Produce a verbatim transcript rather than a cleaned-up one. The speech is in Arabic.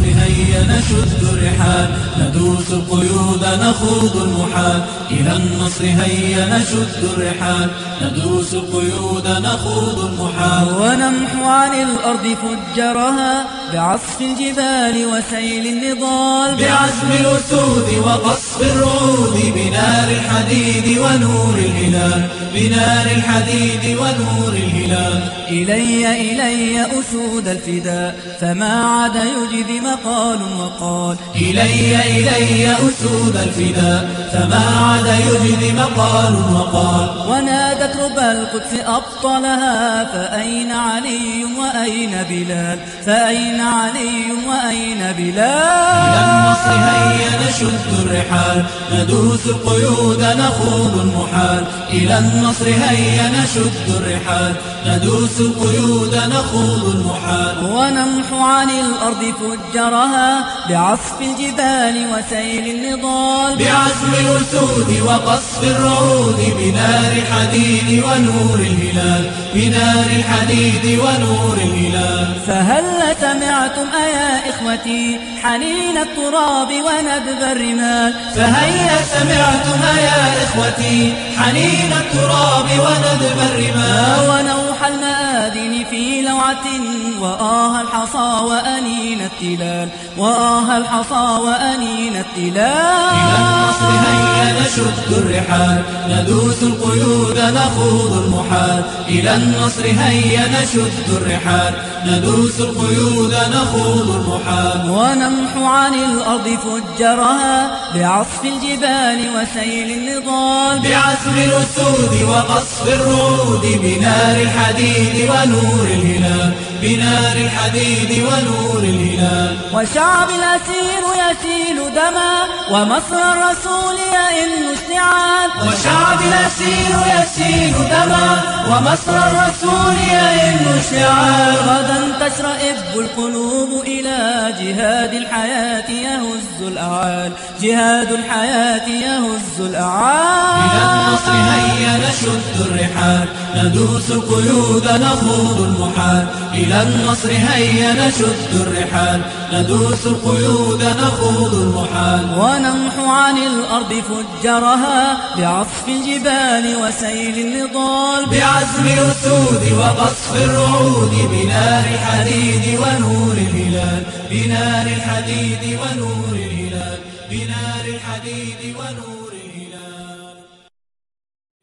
النصر هيا نشد الرحال ندوس القيود نخوض المحال إلى النصر هيا نشد الرحال ندوس القيود نخوض المحال ونمحو عن الأرض فجرها بعصف الجبال وسيل النضال بعزم الأسود وقصف الرعود بنار الحديد ونور الهلال بنار الحديد ونور الهلال إلي إلي أسود الفداء فما عاد يجدي مقال وقال إلي إلي أسود الفداء فما عاد يجدي مقال وقال ونادت ربى القدس أبطلها فأين علي وأين بلال فأين علي وأين بلال إلى النصر هيا نشد الرحال ندوس القيود نخوض المحال إلى النصر هيا نشد الرحال ندوس القيود نخوض المحال ونمحو عن الأرض فجرها بعصف الجبال وسيل النضال بعزم الأسود وقصف الرعود بنار الحديد ونور الهلال بنار الحديد ونور الهلال فهل سمعتم أيا إخوتي حنين التراب وندب الرمال فهيا سمعتم يا إخوتي حنين التراب وندب الرمال ونوح المآذن في لوعة وآه الحصى وأنين التلال وآه الحصى وأنين التلال إلى النصر هيا نشد الرحال ندوس القيود نخوض المحال إلى النصر هيا نشد الرحال ندوس القيود نخوض المحال ونمحو عن الأرض فجرها بعصف الجبال وسيل النضال بعزم الأسود وقصف الرعود بنار الحديد ونور الهلال بنار الحديد ونور الهلال وشعب الأسير يسيل دما ومصر الرسول يئن اشتعال وشعب الأسير يسيل دما ومصر الرسول يئن اشتعال غدا تشرئب القلوب إلى جهاد الحياة يهز الأعال جهاد الحياة يهز الأعال إلى النصر هيا نشد الرحال ندوس القيود نخوض المحال إلى النصر هيا نشد الرحال ندوس القيود نخوض المحال ونمحو عن الأرض فجرها بعصف الجبال وسيل النضال بعزم الأسود وقصف الرعود بنار الحديد ونور الهلال بنار الحديد ونور الهلال بنار الحديد ونور